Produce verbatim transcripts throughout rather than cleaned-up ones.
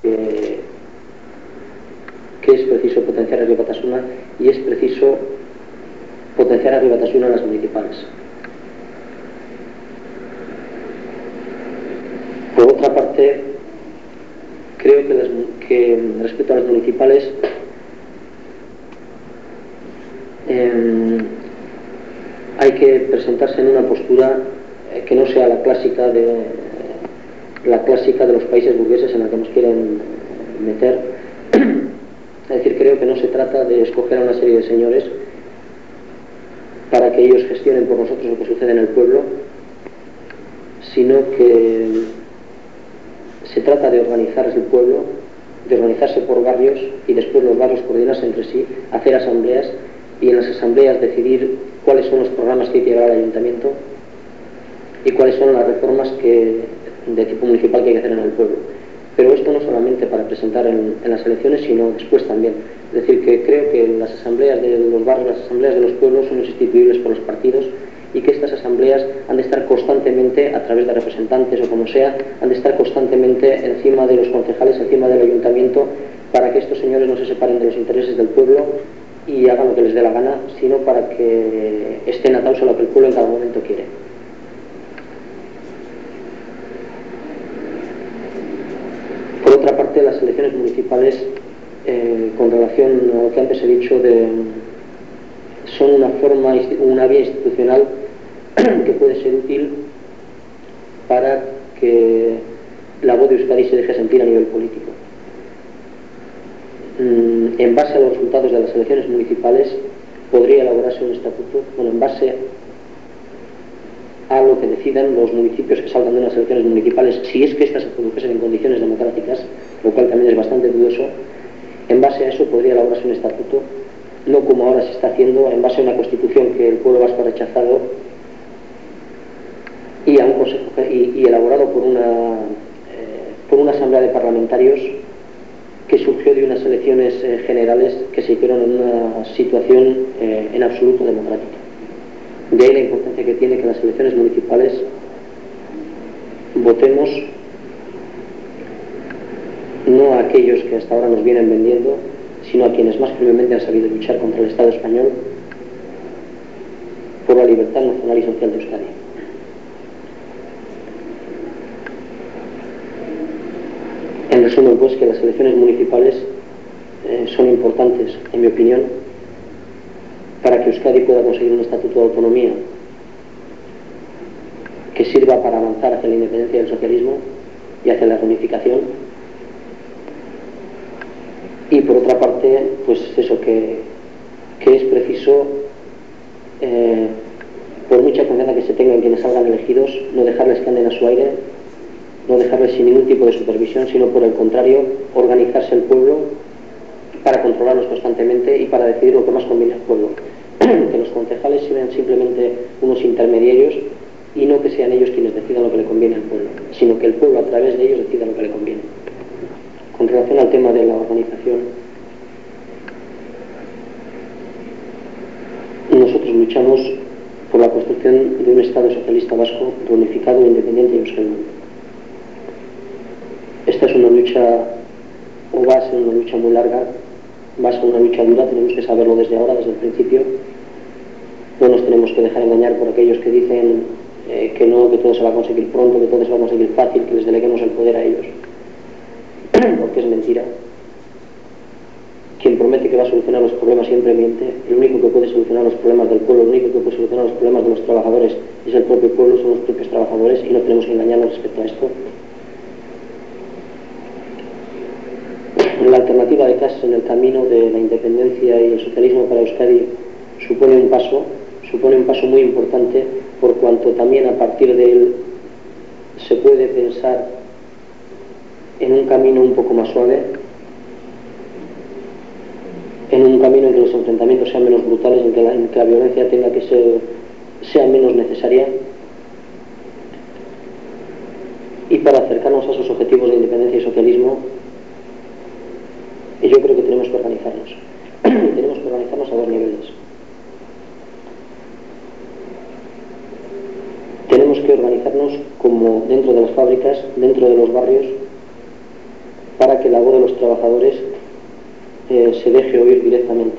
que, que es preciso potenciar a Herri Batasuna y es preciso potenciar a Herri Batasuna en las municipales. Por otra parte, creo que, las, que respecto a las municipales eh, hay que presentarse en una postura eh, que no sea la clásica de eh, la clásica de los países burgueses en la que nos quieren meter. Es decir, creo que no se trata de escoger a una serie de señores para que ellos gestionen por nosotros lo que sucede en el pueblo, sino que se trata de organizar el pueblo, de organizarse por barrios y después los barrios coordinarse entre sí, hacer asambleas y en las asambleas decidir cuáles son los programas que hay que llevar al ayuntamiento y cuáles son las reformas que, de tipo municipal que hay que hacer en el pueblo. Pero esto no solamente para presentar en, en las elecciones, sino después también. Es decir, que creo que las asambleas de los barrios, las asambleas de los pueblos son insustituibles por los partidos y que estas asambleas han de estar constantemente, a través de representantes o como sea, han de estar constantemente encima de los concejales, encima del ayuntamiento, para que estos señores no se separen de los intereses del pueblo y hagan lo que les dé la gana, sino para que estén atados a lo que el pueblo en cada momento quiere. Por otra parte, las elecciones municipales, eh, con relación a lo que antes he dicho, de, son una forma, una vía institucional que puede ser útil para que la voz de Euskadi se deje sentir a nivel político. Mm, en base a los resultados de las elecciones municipales podría elaborarse un estatuto, bueno, en base a lo que decidan los municipios que salgan de unas elecciones municipales, si es que éstas se produjesen en condiciones democráticas, lo cual también es bastante dudoso. En base a eso podría elaborarse un estatuto, no como ahora se está haciendo, en base a una constitución que el pueblo vasco ha rechazado y, a un consejo, y, y elaborado por una, eh, por una asamblea de parlamentarios que surgió de unas elecciones eh, generales que se hicieron en una situación eh, en absoluto democrática. De ahí la importancia que tiene que en las elecciones municipales votemos no a aquellos que hasta ahora nos vienen vendiendo, sino a quienes más firmemente han sabido luchar contra el Estado español por la libertad nacional y social de Euskadi. En resumen, pues, que las elecciones municipales eh, son importantes, en mi opinión, para que Euskadi pueda conseguir un estatuto de autonomía que sirva para avanzar hacia la independencia del socialismo y hacia la reunificación. Y por otra parte, pues eso, que, que es preciso, eh, por mucha confianza que se tenga en quienes salgan elegidos, no dejarles que anden a su aire, no dejarles sin ningún tipo de supervisión, sino por el contrario, organizarse el pueblo para controlarlos constantemente y para decidir lo que más conviene al pueblo. Que los concejales sean simplemente unos intermediarios y no que sean ellos quienes decidan lo que le conviene al pueblo, sino que el pueblo a través de ellos decida lo que le conviene. Con relación al tema de la organización, nosotros luchamos por la construcción de un Estado socialista vasco reunificado, independiente y euskaldun. Esta es una lucha, o va a ser una lucha muy larga, va a ser una lucha dura, tenemos que saberlo desde ahora, desde el principio. No nos tenemos que dejar engañar por aquellos que dicen eh, que no, que todo se va a conseguir pronto, que todo se va a conseguir fácil, que les deleguemos el poder a ellos. Porque es mentira. Quien promete que va a solucionar los problemas siempre miente. El único que puede solucionar los problemas del pueblo, el único que puede solucionar los problemas de los trabajadores es el propio pueblo, son los propios trabajadores, y no tenemos que engañarnos respecto a esto. La alternativa de clases en el camino de la independencia y el socialismo para Euskadi supone un paso, supone un paso muy importante, por cuanto también a partir de él se puede pensar en un camino un poco más suave, en un camino en que los enfrentamientos sean menos brutales, en que la, en que la violencia tenga que ser, sea menos necesaria, y para acercarnos a esos objetivos de independencia y socialismo, yo creo que tenemos que organizarnos. Tenemos que organizarnos a dos niveles. Tenemos que organizarnos como dentro de las fábricas, dentro de los barrios, para que la voz de los trabajadores eh, se deje oír directamente.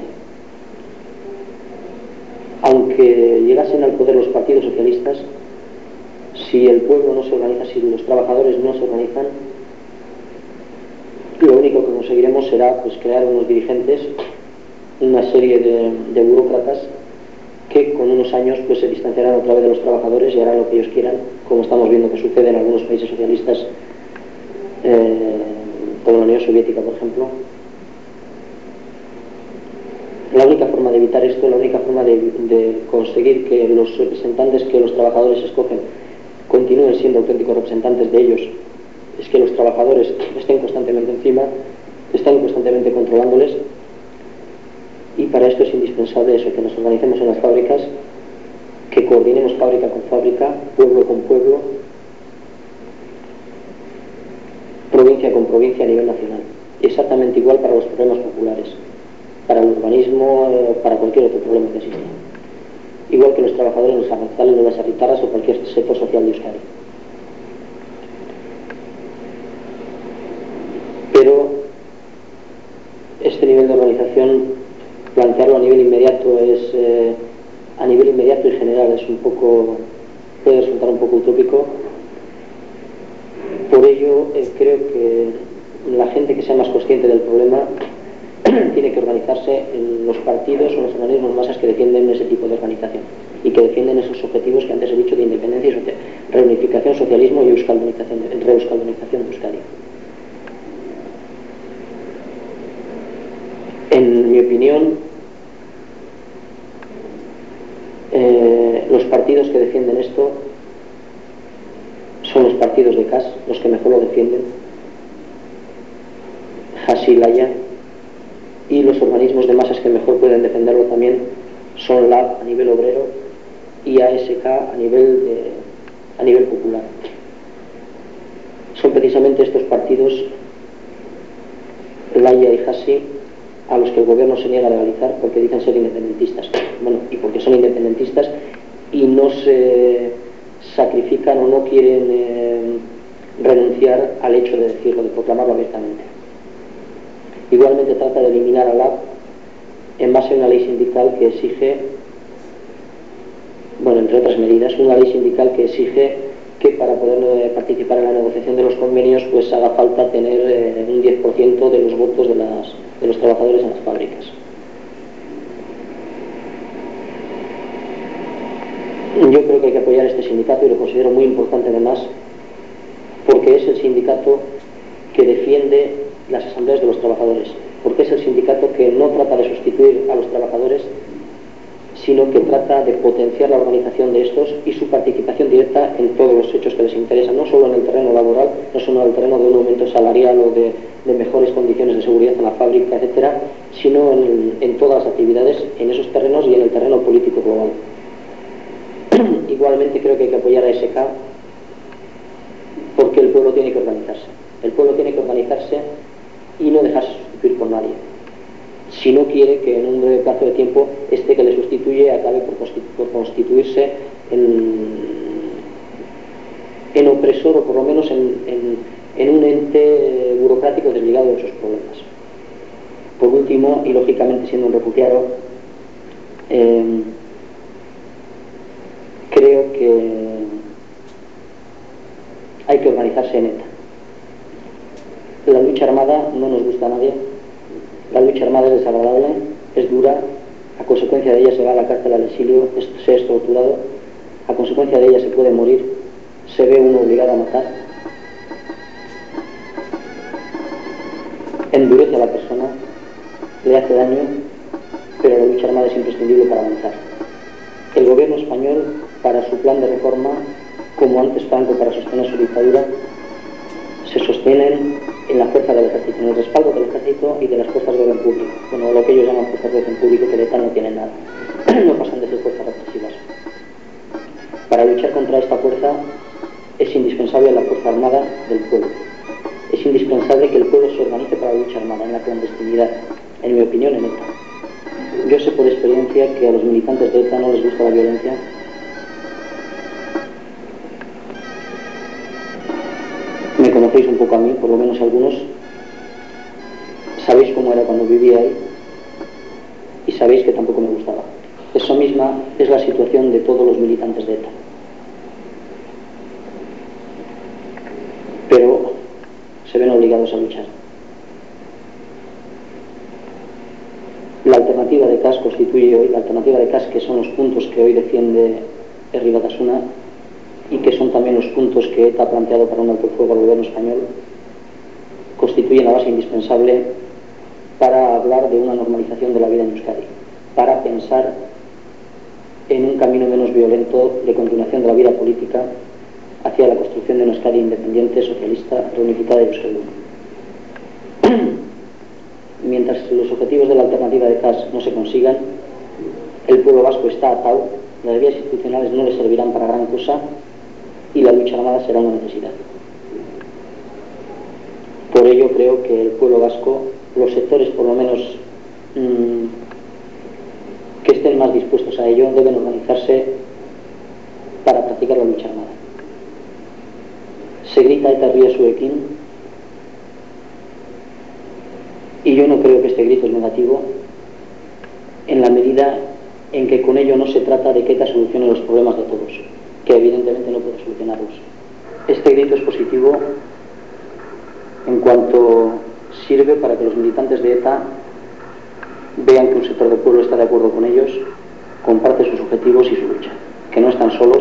Aunque llegasen al poder los partidos socialistas, si el pueblo no se organiza, si los trabajadores no se organizan, lo único que conseguiremos será pues, crear unos dirigentes, una serie de, de burócratas que con unos años pues, se distanciarán otra vez de los trabajadores y harán lo que ellos quieran, como estamos viendo que sucede en algunos países socialistas, eh, como la Unión Soviética, por ejemplo. La única forma de evitar esto, la única forma de, de conseguir que los representantes que los trabajadores escogen continúen siendo auténticos representantes de ellos, es que los trabajadores estén constantemente encima, estén constantemente controlándoles, y para esto es indispensable eso, que nos organicemos en las fábricas, que coordinemos fábrica con fábrica, pueblo con pueblo, provincia con provincia a nivel nacional. Exactamente igual para los problemas populares, para el urbanismo, eh, para cualquier otro problema que exista. Igual que los trabajadores en los arranzales, en las arritaras o cualquier sector social de Euskadi. Pero este nivel de organización, plantearlo a nivel inmediato es, eh, a nivel inmediato y general es un poco, puede resultar un poco utópico. Por ello, eh, creo que la gente que sea más consciente del problema tiene que organizarse en los partidos o en los organismos masas que defienden ese tipo de organización y que defienden esos objetivos que antes he dicho de independencia y social, reunificación, socialismo y euskaldunización, reeuskaldunización de Euskadi. En mi opinión, eh, los partidos que defienden esto son los partidos de C A S, los que mejor lo defienden, Hasi Laya, y los organismos de masas que mejor pueden defenderlo también son LAB a nivel obrero y A S K a nivel, de, a nivel popular. Son precisamente estos partidos, Laya y Hasi, a los que el gobierno se niega a legalizar porque dicen ser independentistas. Bueno, y porque son independentistas y no se sacrifican o no quieren eh, renunciar al hecho de decirlo, de proclamarlo abiertamente. Igualmente trata de eliminar a LAB en base a una ley sindical que exige, bueno, entre otras medidas, una ley sindical que exige que para poder eh, participar en la negociación de los convenios pues haga falta tener eh, un diez por ciento de los votos de, las, de los trabajadores en las fábricas. Yo creo que hay que apoyar este sindicato y lo considero muy importante además porque es el sindicato que defiende las asambleas de los trabajadores, porque es el sindicato que no trata de sustituir a los trabajadores, sino que trata de potenciar la organización de estos y su participación directa en todos los hechos que les interesan, no solo en el terreno laboral, no solo en el terreno de un aumento salarial o de, de mejores condiciones de seguridad en la fábrica, etcétera, sino en, en todas las actividades, en esos terrenos y en el terreno político global. Igualmente creo que hay que apoyar a S K porque el pueblo tiene que organizarse. El pueblo tiene que organizarse y no dejarse sustituir por nadie. Si no quiere que en un breve plazo de tiempo este que le sustituye acabe por, constitu por constituirse en, en opresor o por lo menos en, en, en un ente burocrático desligado de sus problemas. Por último, y lógicamente siendo un refugiado, eh, creo que hay que organizarse en ETA. La lucha armada no nos gusta a nadie. La lucha armada es desagradable, es dura, a consecuencia de ella se va a la cárcel al exilio, se es torturado, a consecuencia de ella se puede morir, se ve uno obligado a matar. Endurece a la persona, le hace daño, pero la lucha armada es imprescindible para avanzar. El gobierno español, para su plan de reforma, como antes Franco para sostener su dictadura, se sostienen en la fuerza del ejército, en el respaldo del ejército y de las fuerzas de orden público, bueno, lo que ellos llaman fuerzas de orden público, que de ETA no tienen nada, no pasan de ser fuerzas represivas. Para luchar contra esta fuerza es indispensable la fuerza armada del pueblo. Es indispensable que el pueblo se organice para la lucha armada, en la clandestinidad, en mi opinión, en ETA. Yo sé por experiencia que a los militantes de ETA no les gusta la violencia. Me conocéis un poco a mí, por lo menos algunos, cómo era cuando vivía ahí y sabéis que tampoco me gustaba. Esa misma es la situación de todos los militantes de ETA. Pero se ven obligados a luchar. La alternativa de C A S constituye hoy, la alternativa de C A S, que son los puntos que hoy defiende Herri Batasuna y que son también los puntos que ETA ha planteado para un alto fuego al gobierno español, constituyen la base indispensable para hablar de una normalización de la vida en Euskadi, para pensar en un camino menos violento de continuación de la vida política hacia la construcción de una Euskadi independiente, socialista, reunificada y euskalduna. Mientras los objetivos de la alternativa de C A S no se consigan, el pueblo vasco está atado, las vías institucionales no le servirán para gran cosa y la lucha armada será una necesidad. Por ello creo que el pueblo vasco, los sectores por lo menos mmm, que estén más dispuestos a ello, deben organizarse para practicar la lucha armada. Se grita eta herria zuekin, y yo no creo que este grito es negativo, en la medida en que con ello no se trata de que ETA solucione los problemas de todos, que evidentemente no puede solucionarlos. Este grito es positivo en cuanto sirve para que los militantes de ETA vean que un sector del pueblo está de acuerdo con ellos, comparte sus objetivos y su lucha, que no están solos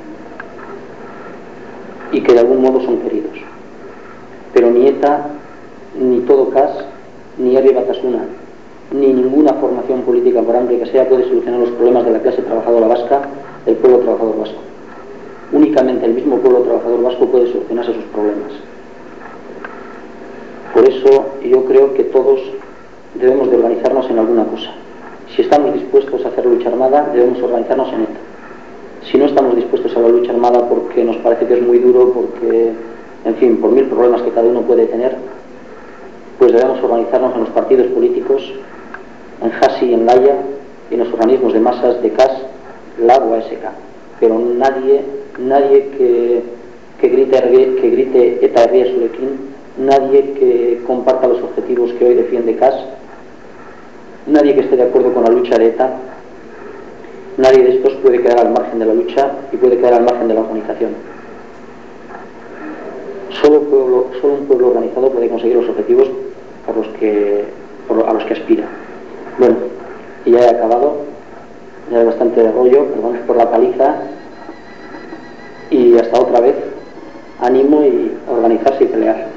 y que de algún modo son queridos. Pero ni ETA, ni todo C A S, ni Herri Batasuna, ni ninguna formación política, por amplia que sea, puede solucionar los problemas de la clase trabajadora vasca, del pueblo trabajador vasco. Únicamente el mismo pueblo trabajador vasco puede solucionarse sus problemas. Por eso yo creo que todos debemos de organizarnos en alguna cosa. Si estamos dispuestos a hacer lucha armada, debemos organizarnos en ETA. Si no estamos dispuestos a la lucha armada porque nos parece que es muy duro, porque, en fin, por mil problemas que cada uno puede tener, pues debemos organizarnos en los partidos políticos, en Hasi y en Laia, y en los organismos de masas de C A S, L A B o A S K. Pero nadie, nadie que, que, grite, que grite ETA herria zurekin, nadie que comparta los objetivos que hoy defiende C A S, nadie que esté de acuerdo con la lucha de ETA, nadie de estos puede quedar al margen de la lucha y puede quedar al margen de la organización. Solo, pueblo, solo un pueblo organizado puede conseguir los objetivos por los que, por, a los que aspira. Bueno, y ya he acabado, ya hay bastante de rollo, perdón por la paliza, y hasta otra vez, ánimo y a organizarse y pelear.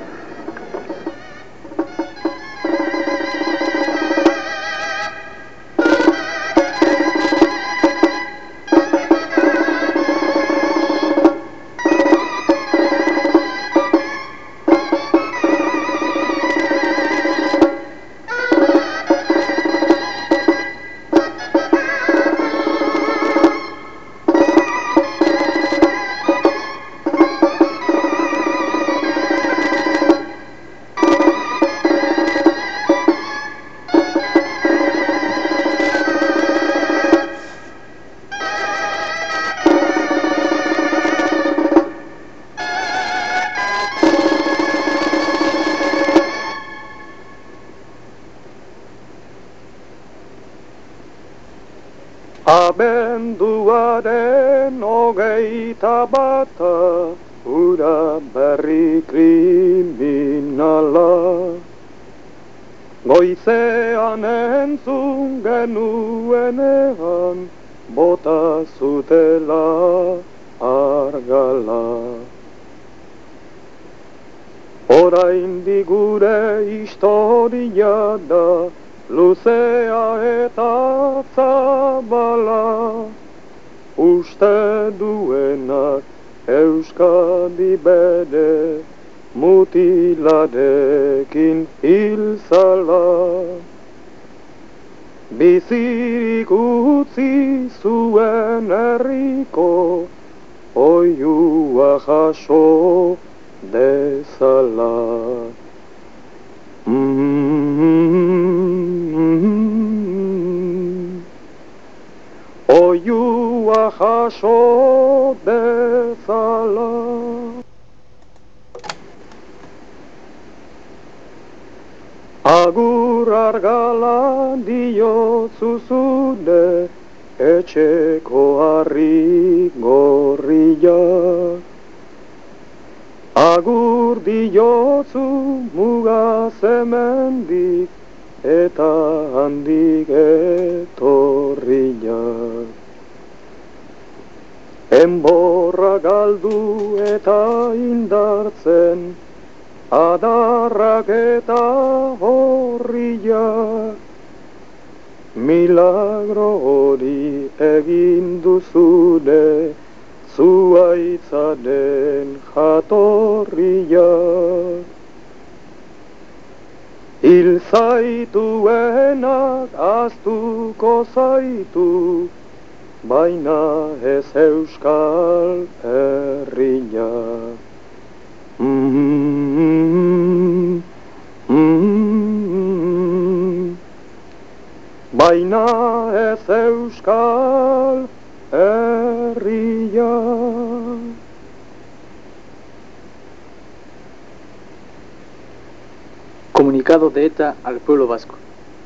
Abenduaren hogeita bata, ura berri kriminala. Goizean entzun genuenean, bota zutela argala. Oraindik gure historia da, luzea eta zabala, uste duenak Euskadi bere mutilarekin hil zala. Bizirik utzi zuen herriko, oihua jaso dezala. Mm-hmm. Oihua jaso dezala. Agur Argala diotzu zure etxeko harri gorria. Agur diotzu mugaz hemendik eta handik etorriak. Enborra galdu eta indartzen, adarrak eta horriak. Milagro hori egin duzune, zuaitzaren jatorriak. Hil zaituenak aztuko zaitu, baina ez euskal herriak. Mm-hmm. Mm-hmm. Baina ez euskal herriak. Comunicado de ETA al pueblo vasco.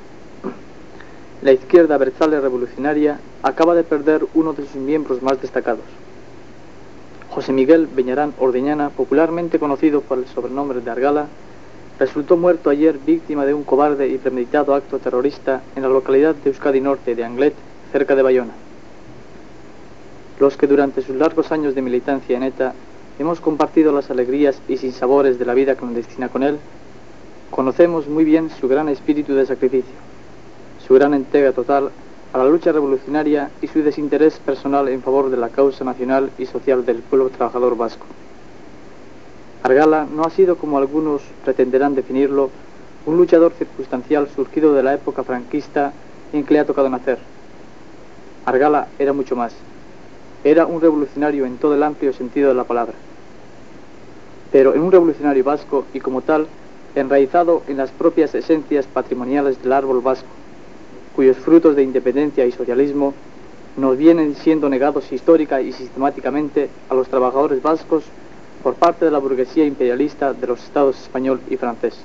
La izquierda abertzale revolucionaria acaba de perder uno de sus miembros más destacados. José Miguel Beñarán Ordeñana, popularmente conocido por el sobrenombre de Argala, resultó muerto ayer víctima de un cobarde y premeditado acto terrorista en la localidad de Euskadi Norte de Anglet, cerca de Bayona. Los que durante sus largos años de militancia en ETA hemos compartido las alegrías y sinsabores de la vida clandestina con él, conocemos muy bien su gran espíritu de sacrificio, su gran entrega total a la lucha revolucionaria y su desinterés personal en favor de la causa nacional y social del pueblo trabajador vasco. Argala no ha sido, como algunos pretenderán definirlo, un luchador circunstancial surgido de la época franquista en que le ha tocado nacer. Argala era mucho más. Era un revolucionario en todo el amplio sentido de la palabra. Pero en un revolucionario vasco y como tal, enraizado en las propias esencias patrimoniales del árbol vasco, cuyos frutos de independencia y socialismo nos vienen siendo negados histórica y sistemáticamente a los trabajadores vascos por parte de la burguesía imperialista de los estados español y francés.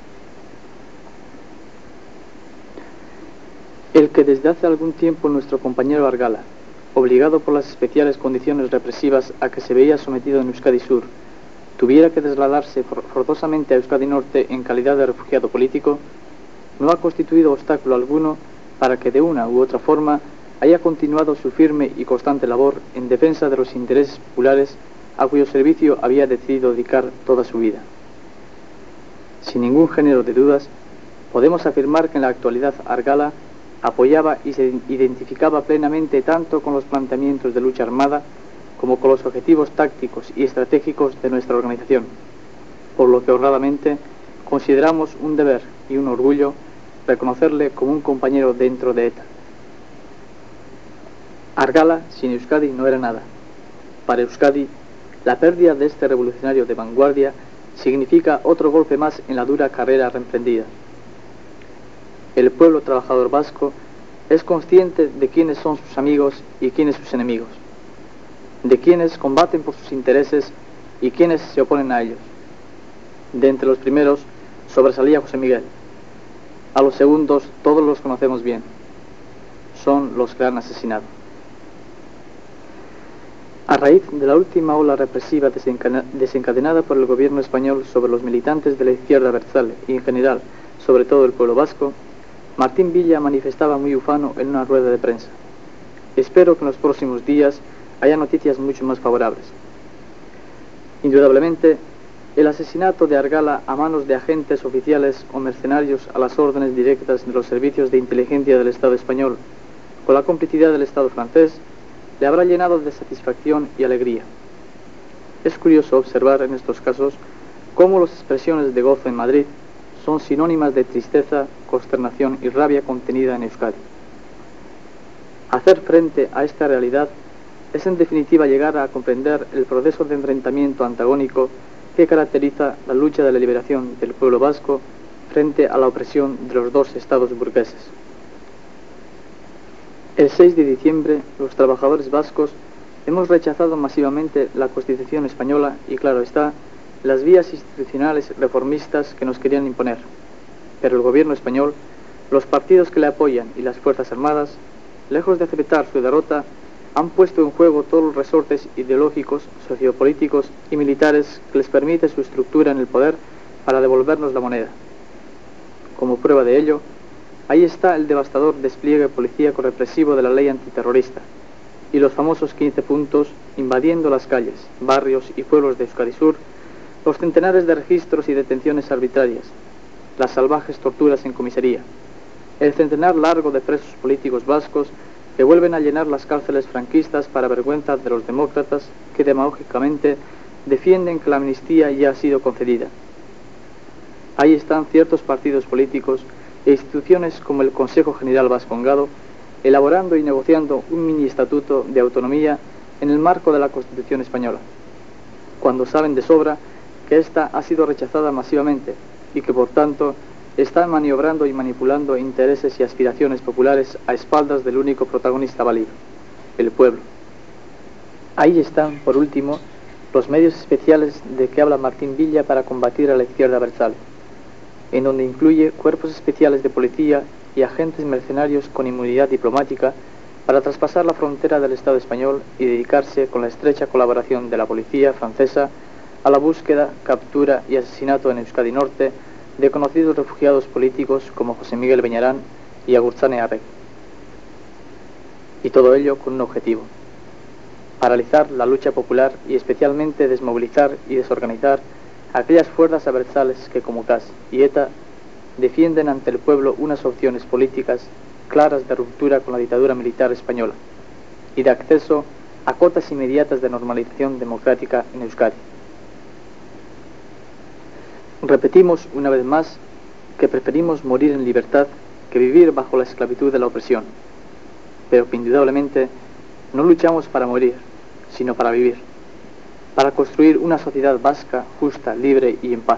El que desde hace algún tiempo nuestro compañero Argala, obligado por las especiales condiciones represivas a que se veía sometido en Euskadi Sur, tuviera que trasladarse forzosamente a Euskadi Norte en calidad de refugiado político, no ha constituido obstáculo alguno para que de una u otra forma haya continuado su firme y constante labor en defensa de los intereses populares a cuyo servicio había decidido dedicar toda su vida. Sin ningún género de dudas, podemos afirmar que en la actualidad Argala apoyaba y se identificaba plenamente tanto con los planteamientos de lucha armada como con los objetivos tácticos y estratégicos de nuestra organización, por lo que honradamente consideramos un deber y un orgullo reconocerle como un compañero dentro de ETA. Argala sin Euskadi no era nada. Para Euskadi, la pérdida de este revolucionario de vanguardia significa otro golpe más en la dura carrera reemprendida. El pueblo trabajador vasco es consciente de quiénes son sus amigos y quiénes sus enemigos, de quienes combaten por sus intereses y quienes se oponen a ellos. De entre los primeros sobresalía José Miguel. A los segundos todos los conocemos bien. Son los que han asesinado. A raíz de la última ola represiva desencadenada por el gobierno español sobre los militantes de la izquierda abertzale y en general sobre todo el pueblo vasco, Martín Villa manifestaba muy ufano en una rueda de prensa: espero que en los próximos días haya noticias mucho más favorables. Indudablemente, el asesinato de Argala a manos de agentes oficiales o mercenarios a las órdenes directas de los servicios de inteligencia del Estado español, con la complicidad del Estado francés, le habrá llenado de satisfacción y alegría. Es curioso observar en estos casos cómo las expresiones de gozo en Madrid son sinónimas de tristeza, consternación y rabia contenida en Euskadi. Hacer frente a esta realidad es en definitiva llegar a comprender el proceso de enfrentamiento antagónico que caracteriza la lucha de la liberación del pueblo vasco frente a la opresión de los dos estados burgueses. El seis de diciembre, los trabajadores vascos hemos rechazado masivamente la Constitución española y, claro está, las vías institucionales reformistas que nos querían imponer. Pero el gobierno español, los partidos que le apoyan y las Fuerzas Armadas, lejos de aceptar su derrota, han puesto en juego todos los resortes ideológicos, sociopolíticos y militares que les permite su estructura en el poder para devolvernos la moneda. Como prueba de ello, ahí está el devastador despliegue policíaco represivo de la ley antiterrorista y los famosos quince puntos invadiendo las calles, barrios y pueblos de Euskadi Sur, los centenares de registros y detenciones arbitrarias, las salvajes torturas en comisaría, el centenar largo de presos políticos vascos que vuelven a llenar las cárceles franquistas para vergüenza de los demócratas que demagógicamente defienden que la amnistía ya ha sido concedida. Ahí están ciertos partidos políticos e instituciones como el Consejo General Vascongado, elaborando y negociando un mini estatuto de autonomía en el marco de la Constitución española, cuando saben de sobra que ésta ha sido rechazada masivamente y que por tanto están maniobrando y manipulando intereses y aspiraciones populares a espaldas del único protagonista válido, el pueblo. Ahí están, por último, los medios especiales de que habla Martín Villa para combatir a la izquierda abertzale, en donde incluye cuerpos especiales de policía y agentes mercenarios con inmunidad diplomática para traspasar la frontera del Estado español y dedicarse, con la estrecha colaboración de la policía francesa, a la búsqueda, captura y asesinato en Euskadi Norte de conocidos refugiados políticos como José Miguel Beñarán y Agurtzane Arregui. Y todo ello con un objetivo: paralizar la lucha popular y especialmente desmovilizar y desorganizar aquellas fuerzas abertzales que, como C A S y ETA, defienden ante el pueblo unas opciones políticas claras de ruptura con la dictadura militar española y de acceso a cotas inmediatas de normalización democrática en Euskadi. Repetimos una vez más que preferimos morir en libertad que vivir bajo la esclavitud de la opresión, pero que indudablemente no luchamos para morir, sino para vivir, para construir una sociedad vasca, justa, libre y en paz.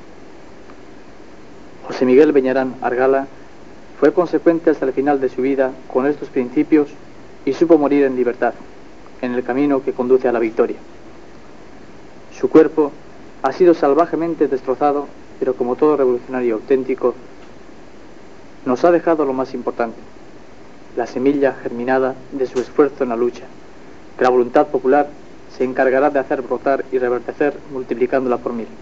José Miguel Beñarán Argala fue consecuente hasta el final de su vida con estos principios y supo morir en libertad, en el camino que conduce a la victoria. Su cuerpo ha sido salvajemente destrozado, pero como todo revolucionario auténtico, nos ha dejado lo más importante: la semilla germinada de su esfuerzo en la lucha, que la voluntad popular se encargará de hacer brotar y reverdecer multiplicándola por mil.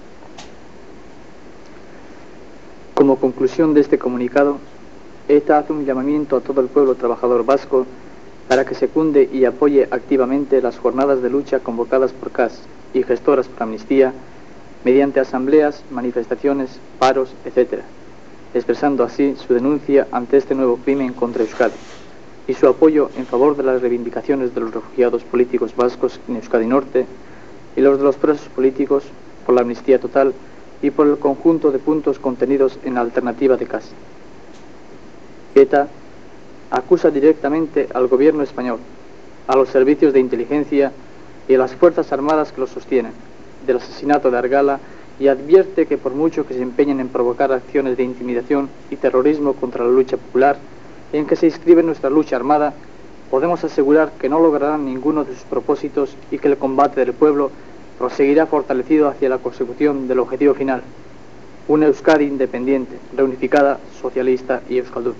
Como conclusión de este comunicado, ETA hace un llamamiento a todo el pueblo trabajador vasco para que secunde y apoye activamente las jornadas de lucha convocadas por C A S y gestoras por amnistía mediante asambleas, manifestaciones, paros, etcétera, expresando así su denuncia ante este nuevo crimen contra Euskadi y su apoyo en favor de las reivindicaciones de los refugiados políticos vascos en Euskadi Norte y los de los presos políticos, por la amnistía total y por el conjunto de puntos contenidos en la alternativa de C A S. ETA acusa directamente al gobierno español, a los servicios de inteligencia y a las Fuerzas Armadas que los sostienen del asesinato de Argala y advierte que por mucho que se empeñen en provocar acciones de intimidación y terrorismo contra la lucha popular en que se inscribe nuestra lucha armada, podemos asegurar que no lograrán ninguno de sus propósitos y que el combate del pueblo proseguirá fortalecido hacia la consecución del objetivo final: una Euskadi independiente, reunificada, socialista y euskaldun.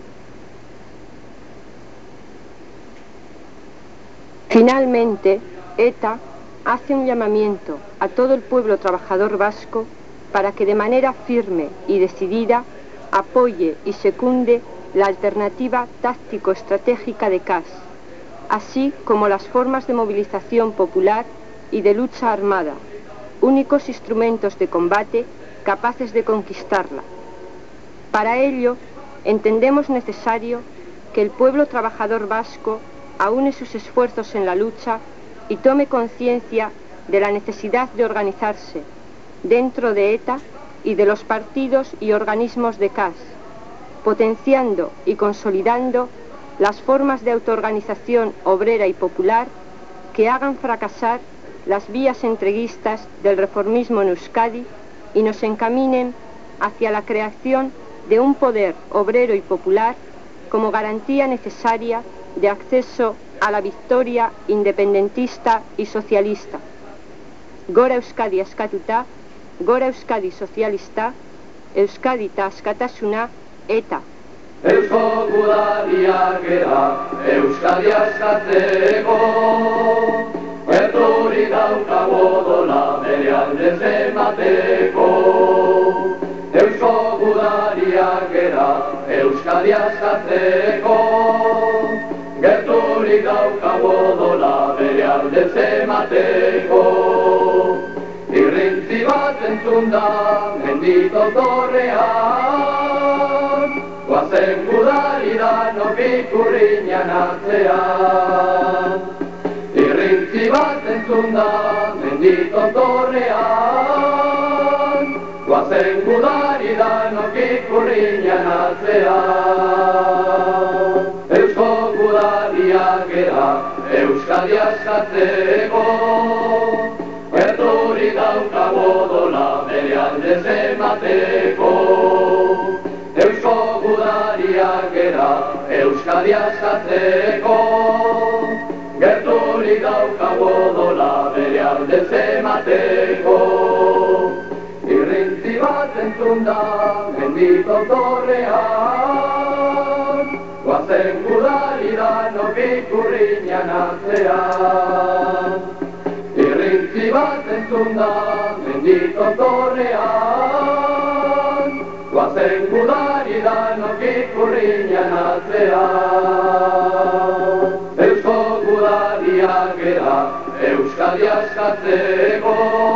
Finalmente, ETA hace un llamamiento a todo el pueblo trabajador vasco para que de manera firme y decidida apoye y secunde la alternativa táctico-estratégica de C A S, así como las formas de movilización popular y de lucha armada, únicos instrumentos de combate capaces de conquistarla. Para ello, entendemos necesario que el pueblo trabajador vasco aúne sus esfuerzos en la lucha y tome conciencia de la necesidad de organizarse dentro de ETA y de los partidos y organismos de C A S, potenciando y consolidando las formas de autoorganización obrera y popular que hagan fracasar las vías entreguistas del reformismo en Euskadi y nos encaminen hacia la creación de un poder obrero y popular como garantía necesaria de acceso a la victoria independentista y socialista. Gora Euskadi askatuta, Gora Euskadi socialista, Euskadi eta askatasuna eta Eusko gudariak era Euskadi askatzeko, etorri daukago odola bere aldez emateko. Eusko gudariak era Euskadi askatzeko, gerturik daukago odola bere aldez emateko. Irrintzi bat entzun da mendiko torrean, guazen gudari da nopikurriñan atzean. Irrintzi bat entzun da mendiko torrean, guazen gudari da nopikurriñan atzean. Eusko gudariak era Euskadi askatzeko, erturi daukago odola bere aldez emateko. Eusko gudariak era Euskadi askatzeko, gerturik daukago odola bere aldez emateko. Irrintzi bat entzun da mendiko torrean, guazen gudari da nopikurriñan atzean. Irrintzi bat entzun da mendiko torrean, guazen gudari da nopikurriñan atzean. Eusko gudariak era Euskadi askatzeko,